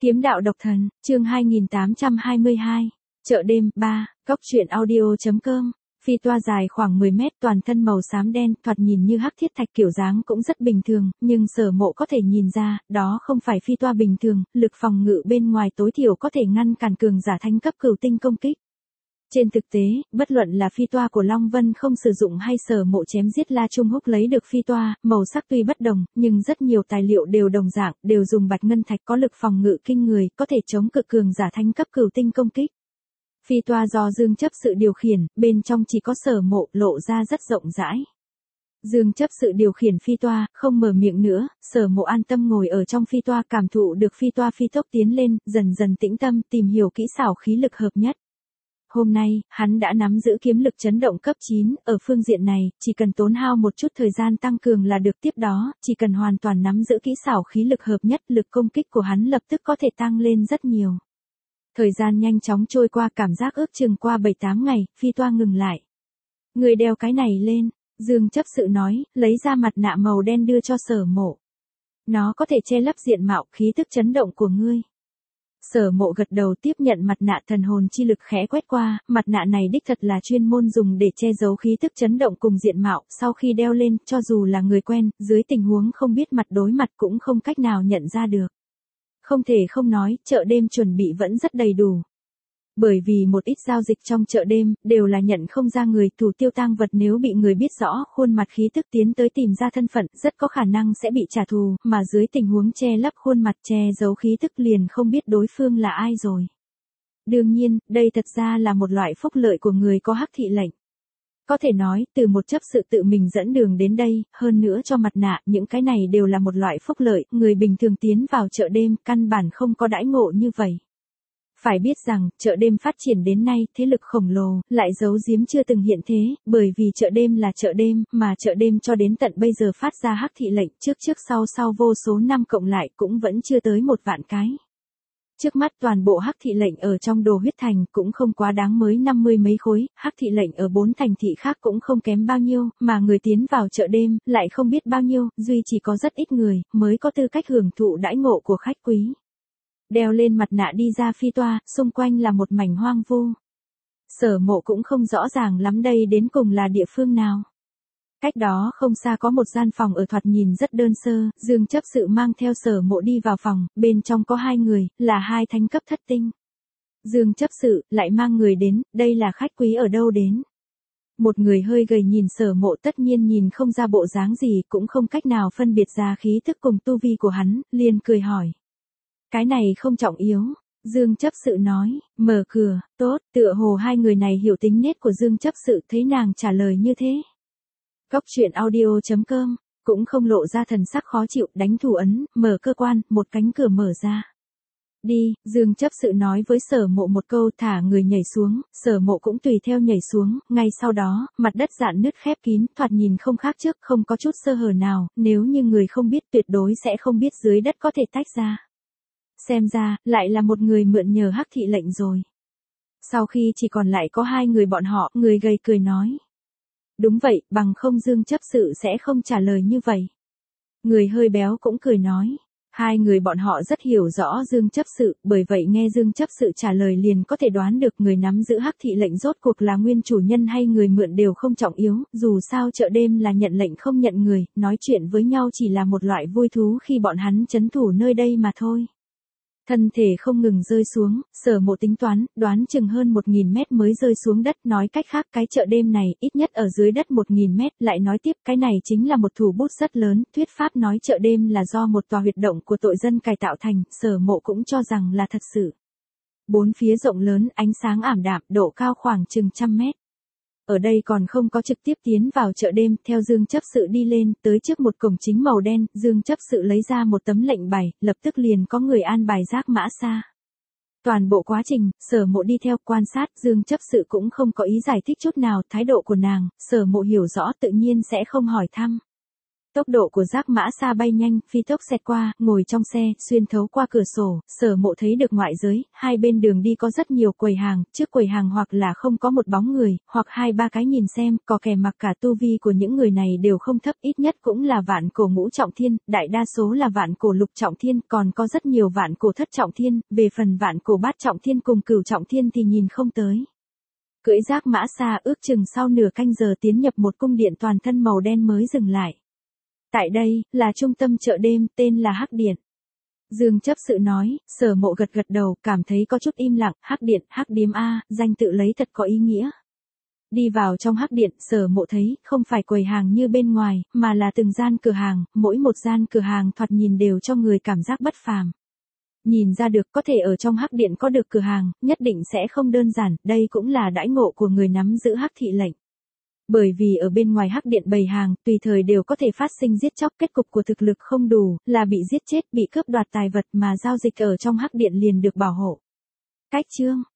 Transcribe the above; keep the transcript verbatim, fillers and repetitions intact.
Kiếm đạo độc thần, chương hai nghìn tám trăm hai mươi hai. Chợ đêm, ba, cốc truyện audio.com. Phi toa dài khoảng mười mét, toàn thân màu xám đen, thoạt nhìn như hắc thiết thạch, kiểu dáng cũng rất bình thường, nhưng Sở Mộ có thể nhìn ra, đó không phải phi toa bình thường, lực phòng ngự bên ngoài tối thiểu có thể ngăn cản cường giả thánh cấp cửu tinh công kích. Trên thực tế, bất luận là phi toa của Long Vân không sử dụng hay Sở Mộ chém giết La Trung Húc lấy được phi toa, màu sắc tuy bất đồng, nhưng rất nhiều tài liệu đều đồng dạng, đều dùng bạch ngân thạch có lực phòng ngự kinh người, có thể chống cự cường giả thánh cấp cửu tinh công kích. Phi toa do Dương Chấp Sự điều khiển, bên trong chỉ có Sở Mộ, lộ ra rất rộng rãi. Dương Chấp Sự điều khiển phi toa, không mở miệng nữa, Sở Mộ an tâm ngồi ở trong phi toa, cảm thụ được phi toa phi tốc tiến lên, dần dần tĩnh tâm, tìm hiểu kỹ xảo khí lực hợp nhất. Hôm nay, hắn đã nắm giữ kiếm lực chấn động cấp chín, ở phương diện này, chỉ cần tốn hao một chút thời gian tăng cường là được, tiếp đó, chỉ cần hoàn toàn nắm giữ kỹ xảo khí lực hợp nhất, lực công kích của hắn lập tức có thể tăng lên rất nhiều. Thời gian nhanh chóng trôi qua, cảm giác ước chừng qua bảy tám ngày, phi toa ngừng lại. Người đeo cái này lên, Dương Chấp Sự nói, lấy ra mặt nạ màu đen đưa cho Sở Mộ. Nó có thể che lấp diện mạo, khí tức chấn động của ngươi. Sở Mộ gật đầu tiếp nhận mặt nạ, thần hồn chi lực khẽ quét qua, mặt nạ này đích thật là chuyên môn dùng để che giấu khí tức chấn động cùng diện mạo, sau khi đeo lên, cho dù là người quen, dưới tình huống không biết mặt đối mặt cũng không cách nào nhận ra được. Không thể không nói, chợ đêm chuẩn bị vẫn rất đầy đủ. Bởi vì một ít giao dịch trong chợ đêm, đều là nhận không ra người, thủ tiêu tang vật nếu bị người biết rõ khuôn mặt khí tức tiến tới tìm ra thân phận, rất có khả năng sẽ bị trả thù, mà dưới tình huống che lấp khuôn mặt, che giấu khí tức liền không biết đối phương là ai rồi. Đương nhiên, đây thật ra là một loại phúc lợi của người có hắc thị lệnh. Có thể nói, từ một chấp sự tự mình dẫn đường đến đây, hơn nữa cho mặt nạ, những cái này đều là một loại phúc lợi, người bình thường tiến vào chợ đêm, căn bản không có đãi ngộ như vậy. Phải biết rằng, chợ đêm phát triển đến nay, thế lực khổng lồ, lại giấu giếm chưa từng hiện thế, bởi vì chợ đêm là chợ đêm, mà chợ đêm cho đến tận bây giờ phát ra hắc thị lệnh, trước trước sau sau vô số năm cộng lại cũng vẫn chưa tới một vạn cái. Trước mắt toàn bộ hắc thị lệnh ở trong Đồ Huyết Thành cũng không quá đáng, mới năm mươi mấy khối, hắc thị lệnh ở bốn thành thị khác cũng không kém bao nhiêu, mà người tiến vào chợ đêm, lại không biết bao nhiêu, duy chỉ có rất ít người, mới có tư cách hưởng thụ đãi ngộ của khách quý. Đeo lên mặt nạ đi ra phi toa, xung quanh là một mảnh hoang vu. Sở Mộ cũng không rõ ràng lắm đây đến cùng là địa phương nào. Cách đó không xa có một gian phòng ở thoạt nhìn rất đơn sơ, Dương Chấp Sự mang theo Sở Mộ đi vào phòng, bên trong có hai người, là hai thánh cấp thất tinh. Dương Chấp Sự lại mang người đến, đây là khách quý ở đâu đến? Một người hơi gầy nhìn Sở Mộ tất nhiên nhìn không ra bộ dáng gì, cũng không cách nào phân biệt ra khí thức cùng tu vi của hắn, liền cười hỏi. Cái này không trọng yếu, Dương Chấp Sự nói, mở cửa, tốt, tựa hồ hai người này hiểu tính nết của Dương Chấp Sự, thấy nàng trả lời như thế. Cốc truyện audio.com, cũng không lộ ra thần sắc khó chịu, đánh thủ ấn, mở cơ quan, một cánh cửa mở ra. Đi, Dương Chấp Sự nói với Sở Mộ một câu, thả người nhảy xuống, Sở Mộ cũng tùy theo nhảy xuống, ngay sau đó, mặt đất rạn nứt khép kín, thoạt nhìn không khác trước, không có chút sơ hở nào, nếu như người không biết tuyệt đối sẽ không biết dưới đất có thể tách ra. Xem ra, lại là một người mượn nhờ hắc thị lệnh rồi. Sau khi chỉ còn lại có hai người bọn họ, người gầy cười nói. Đúng vậy, bằng không Dương Chấp Sự sẽ không trả lời như vậy. Người hơi béo cũng cười nói. Hai người bọn họ rất hiểu rõ Dương Chấp Sự, bởi vậy nghe Dương Chấp Sự trả lời liền có thể đoán được người nắm giữ hắc thị lệnh rốt cuộc là nguyên chủ nhân hay người mượn đều không trọng yếu, dù sao chợ đêm là nhận lệnh không nhận người, nói chuyện với nhau chỉ là một loại vui thú khi bọn hắn trấn thủ nơi đây mà thôi. Thân thể không ngừng rơi xuống, Sở Mộ tính toán, đoán chừng hơn một nghìn mét mới rơi xuống đất, nói cách khác cái chợ đêm này, ít nhất ở dưới đất một nghìn mét, lại nói tiếp, cái này chính là một thủ bút rất lớn, thuyết pháp nói chợ đêm là do một tòa huyệt động của tội dân cải tạo thành, Sở Mộ cũng cho rằng là thật sự. Bốn phía rộng lớn, ánh sáng ảm đạm, độ cao khoảng chừng trăm mét. Ở đây còn không có trực tiếp tiến vào chợ đêm, theo Dương Chấp Sự đi lên, tới trước một cổng chính màu đen, Dương Chấp Sự lấy ra một tấm lệnh bài, lập tức liền có người an bài giác mã xa. Toàn bộ quá trình, Sở Mộ đi theo quan sát, Dương Chấp Sự cũng không có ý giải thích chút nào, thái độ của nàng, Sở Mộ hiểu rõ tự nhiên sẽ không hỏi thăm. Tốc độ của Giác Mã Sa bay nhanh, phi tốc xẹt qua, ngồi trong xe, xuyên thấu qua cửa sổ, Sở Mộ thấy được ngoại giới, hai bên đường đi có rất nhiều quầy hàng, trước quầy hàng hoặc là không có một bóng người, hoặc hai ba cái nhìn xem, có kẻ mặc cả tu vi của những người này đều không thấp, ít nhất cũng là vạn cổ ngũ trọng thiên, đại đa số là vạn cổ lục trọng thiên, còn có rất nhiều vạn cổ thất trọng thiên, về phần vạn cổ bát trọng thiên cùng cửu trọng thiên thì nhìn không tới. Cưỡi Giác Mã Sa ước chừng sau nửa canh giờ tiến nhập một cung điện toàn thân màu đen mới dừng lại. Tại đây, là trung tâm chợ đêm, tên là Hắc Điện. Dương chấp sự nói, Sở Mộ gật gật đầu, cảm thấy có chút im lặng, Hắc Điện, Hắc Điếm A, danh tự lấy thật có ý nghĩa. Đi vào trong Hắc Điện, Sở Mộ thấy, không phải quầy hàng như bên ngoài, mà là từng gian cửa hàng, mỗi một gian cửa hàng thoạt nhìn đều cho người cảm giác bất phàm. Nhìn ra được có thể ở trong Hắc Điện có được cửa hàng, nhất định sẽ không đơn giản, đây cũng là đãi ngộ của người nắm giữ Hắc thị lệnh. Bởi vì ở bên ngoài Hắc Điện bày hàng, tùy thời đều có thể phát sinh giết chóc, kết cục của thực lực không đủ, là bị giết chết, bị cướp đoạt tài vật, mà giao dịch ở trong Hắc Điện liền được bảo hộ. Cách chương